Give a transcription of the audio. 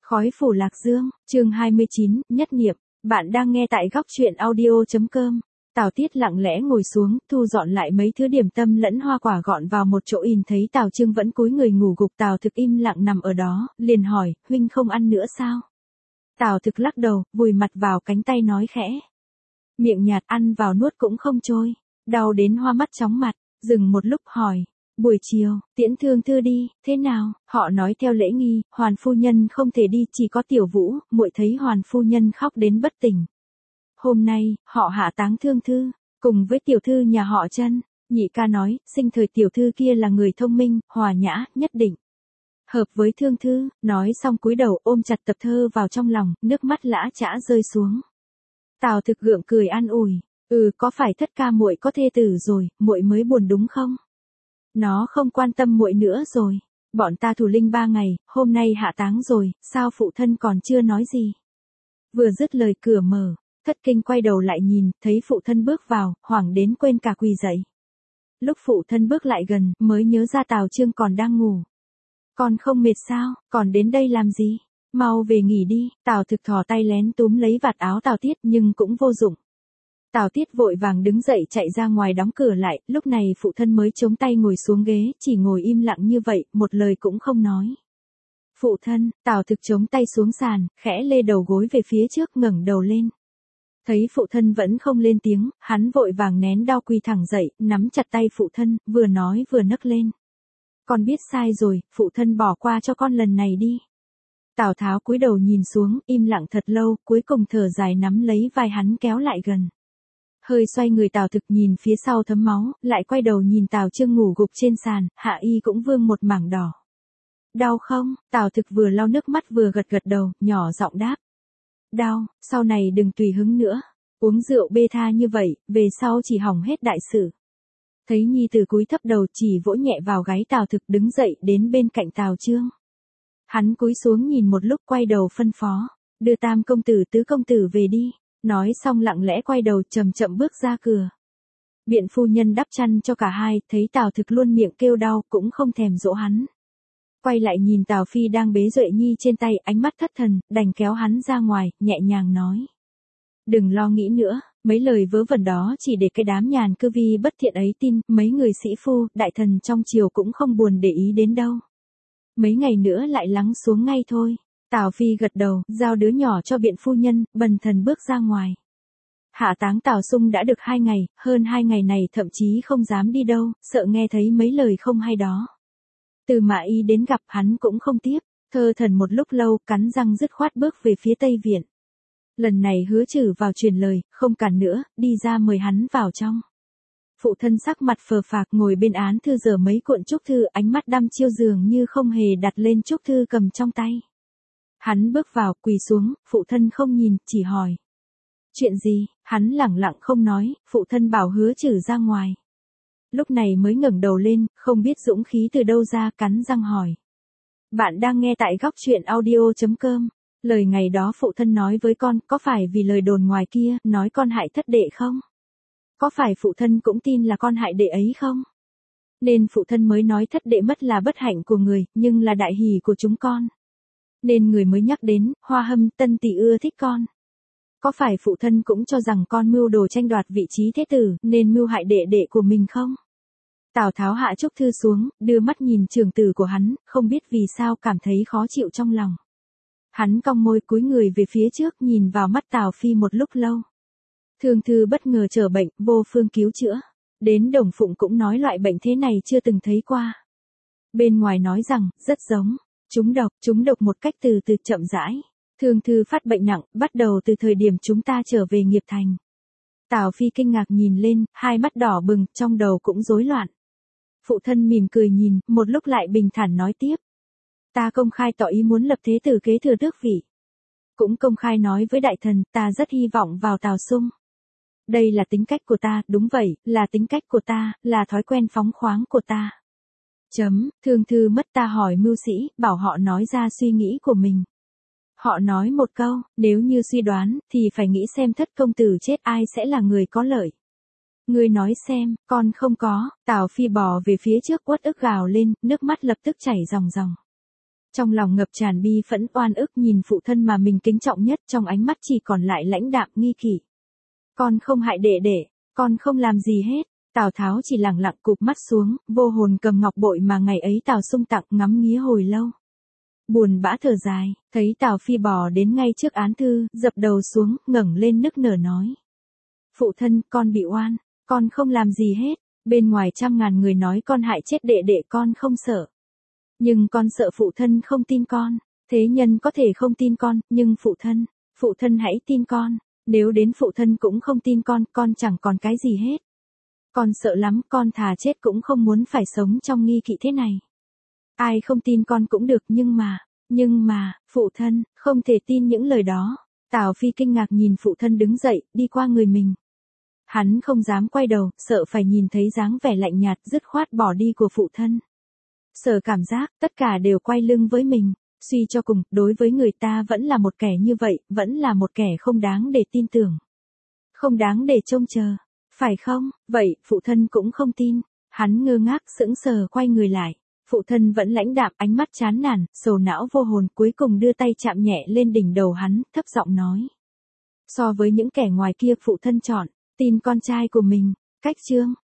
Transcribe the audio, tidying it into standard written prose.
Khói phủ lạc dương, chương 29, nhất niệm, bạn đang nghe tại góc truyện audio.com. Tào Tiết lặng lẽ ngồi xuống, thu dọn lại mấy thứ điểm tâm lẫn hoa quả gọn vào một chỗ, nhìn thấy Tào Trương vẫn cúi người ngủ gục. Tào Thực im lặng nằm ở đó, liền hỏi, huynh không ăn nữa sao? Tào Thực lắc đầu, vùi mặt vào cánh tay nói khẽ. Miệng nhạt, ăn vào nuốt cũng không trôi, đau đến hoa mắt chóng mặt, dừng một lúc hỏi. Buổi chiều, tiễn Thương Thư đi, thế nào? Họ nói theo lễ nghi, Hoàn phu nhân không thể đi, chỉ có Tiểu Vũ, muội thấy Hoàn phu nhân khóc đến bất tỉnh. Hôm nay, họ hạ táng Thương Thư, cùng với tiểu thư nhà họ Trân. Nhị ca nói, sinh thời tiểu thư kia là người thông minh, hòa nhã, nhất định hợp với Thương Thư. Nói xong cúi đầu ôm chặt tập thơ vào trong lòng, nước mắt lã chã rơi xuống. Tào Thực gượng cười an ủi, có phải Thất ca muội có thê tử rồi, muội mới buồn đúng không? Nó không quan tâm muội nữa rồi. Bọn ta thủ linh 3 ngày, hôm nay hạ táng rồi, sao phụ thân còn chưa nói gì? Vừa dứt lời cửa mở, Thất Kinh quay đầu lại nhìn, thấy phụ thân bước vào, hoảng đến quên cả quỳ dậy. Lúc phụ thân bước lại gần, mới nhớ ra Tào Trương còn đang ngủ. Còn không mệt sao, còn đến đây làm gì? Mau về nghỉ đi. Tào Thực thò tay lén túm lấy vạt áo Tào Tiết nhưng cũng vô dụng. Tào Tiết vội vàng đứng dậy chạy ra ngoài đóng cửa lại, lúc này phụ thân mới chống tay ngồi xuống ghế, chỉ ngồi im lặng như vậy, một lời cũng không nói. Phụ thân, Tào Thực chống tay xuống sàn, khẽ lê đầu gối về phía trước, ngẩng đầu lên. Thấy phụ thân vẫn không lên tiếng, hắn vội vàng nén đau quỳ thẳng dậy, nắm chặt tay phụ thân, vừa nói vừa nấc lên. Con biết sai rồi, phụ thân bỏ qua cho con lần này đi. Tào Tháo cúi đầu nhìn xuống, im lặng thật lâu, cuối cùng thở dài nắm lấy vai hắn kéo lại gần. Hơi xoay người Tào Thực nhìn phía sau thấm máu, lại quay đầu nhìn Tào Trương ngủ gục trên sàn, hạ y cũng vương một mảng đỏ. Đau không? Tào Thực vừa lau nước mắt vừa gật gật đầu, nhỏ giọng đáp. Đau, sau này đừng tùy hứng nữa. Uống rượu bê tha như vậy, về sau chỉ hỏng hết đại sự. Thấy nhi tử cúi thấp đầu chỉ vỗ nhẹ vào gáy Tào Thực, đứng dậy đến bên cạnh Tào Trương. Hắn cúi xuống nhìn một lúc, quay đầu phân phó. Đưa Tam công tử Tứ công tử về đi. Nói xong lặng lẽ quay đầu chậm chậm bước ra cửa. Biện phu nhân đắp chăn cho cả hai, thấy Tào Thực luôn miệng kêu đau, cũng không thèm dỗ hắn. Quay lại nhìn Tào Phi đang bế Duệ Nhi trên tay, ánh mắt thất thần, đành kéo hắn ra ngoài, nhẹ nhàng nói. Đừng lo nghĩ nữa, mấy lời vớ vẩn đó chỉ để cái đám nhàn cư vi bất thiện ấy tin, mấy người sĩ phu, đại thần trong triều cũng không buồn để ý đến đâu. Mấy ngày nữa lại lắng xuống ngay thôi. Tào Phi gật đầu, giao đứa nhỏ cho biện phu nhân, bần thần bước ra ngoài. Hạ táng Tào Sung đã được 2 ngày, hơn 2 ngày này thậm chí không dám đi đâu, sợ nghe thấy mấy lời không hay đó. Từ Mã Y đến gặp hắn cũng không tiếp, thơ thần một lúc lâu, cắn răng dứt khoát bước về phía Tây Viện. Lần này Hứa Trử vào truyền lời, không cản nữa, đi ra mời hắn vào trong. Phụ thân sắc mặt phờ phạc ngồi bên án thư dở mấy cuộn trúc thư, ánh mắt đăm chiêu dường như không hề đặt lên trúc thư cầm trong tay. Hắn bước vào, quỳ xuống, phụ thân không nhìn, chỉ hỏi. Chuyện gì? Hắn lẳng lặng không nói, phụ thân bảo Hứa Trử ra ngoài. Lúc này mới ngẩng đầu lên, không biết dũng khí từ đâu ra, cắn răng hỏi. Bạn đang nghe tại góc truyện audio.com. Lời ngày đó phụ thân nói với con, có phải vì lời đồn ngoài kia, nói con hại thất đệ không? Có phải phụ thân cũng tin là con hại đệ ấy không? Nên phụ thân mới nói thất đệ mất là bất hạnh của người, nhưng là đại hỷ của chúng con. Nên người mới nhắc đến, Hoa Hâm, Tân Tỷ ưa thích con. Có phải phụ thân cũng cho rằng con mưu đồ tranh đoạt vị trí thế tử, nên mưu hại đệ đệ của mình không? Tào Tháo hạ trúc thư xuống, đưa mắt nhìn trưởng tử của hắn, không biết vì sao cảm thấy khó chịu trong lòng. Hắn cong môi cúi người về phía trước, nhìn vào mắt Tào Phi một lúc lâu. Thương Thư bất ngờ trở bệnh, vô phương cứu chữa. Đến Đồng Phụng cũng nói loại bệnh thế này chưa từng thấy qua. Bên ngoài nói rằng, rất giống. Trúng độc một cách từ từ chậm rãi. Thương Thư phát bệnh nặng, bắt đầu từ thời điểm chúng ta trở về Nghiệp Thành. Tào Phi kinh ngạc nhìn lên, hai mắt đỏ bừng, trong đầu cũng rối loạn. Phụ thân mỉm cười nhìn, một lúc lại bình thản nói tiếp. Ta công khai tỏ ý muốn lập thế tử kế thừa tước vị. Cũng công khai nói với đại thần, ta rất hy vọng vào Tào Sung. Đây là tính cách của ta, đúng vậy, là tính cách của ta, là thói quen phóng khoáng của ta. Thương Thư mất ta hỏi mưu sĩ, bảo họ nói ra suy nghĩ của mình. Họ nói một câu, nếu như suy đoán, thì phải nghĩ xem Thất công tử chết ai sẽ là người có lợi. Ngươi nói xem, con không có. Tào Phi bò về phía trước uất ức gào lên, nước mắt lập tức chảy ròng ròng. Trong lòng ngập tràn bi phẫn oan ức nhìn phụ thân mà mình kính trọng nhất, trong ánh mắt chỉ còn lại lãnh đạm nghi kỷ. Con không hại đệ đệ, con không làm gì hết. Tào Tháo chỉ lặng lặng cụp mắt xuống, vô hồn cầm ngọc bội mà ngày ấy Tào Sung tặng ngắm nghía hồi lâu. Buồn bã thở dài, thấy Tào Phi bò đến ngay trước án thư, dập đầu xuống, ngẩng lên nức nở nói. Phụ thân, con bị oan, con không làm gì hết, bên ngoài trăm ngàn người nói con hại chết đệ đệ con không sợ. Nhưng con sợ phụ thân không tin con, thế nhân có thể không tin con, nhưng phụ thân hãy tin con, nếu đến phụ thân cũng không tin con chẳng còn cái gì hết. Con sợ lắm, con thà chết cũng không muốn phải sống trong nghi kỵ thế này. Ai không tin con cũng được nhưng mà, phụ thân, không thể tin những lời đó. Tào Phi kinh ngạc nhìn phụ thân đứng dậy, đi qua người mình. Hắn không dám quay đầu, sợ phải nhìn thấy dáng vẻ lạnh nhạt dứt khoát bỏ đi của phụ thân. Sợ cảm giác, tất cả đều quay lưng với mình, suy cho cùng, đối với người ta vẫn là một kẻ như vậy, vẫn là một kẻ không đáng để tin tưởng. Không đáng để trông chờ, phải không? Vậy, phụ thân cũng không tin. Hắn ngơ ngác sững sờ quay người lại. Phụ thân vẫn lãnh đạm, ánh mắt chán nản, sầu não vô hồn, cuối cùng đưa tay chạm nhẹ lên đỉnh đầu hắn, thấp giọng nói. So với những kẻ ngoài kia phụ thân chọn, tin con trai của mình. Cách chương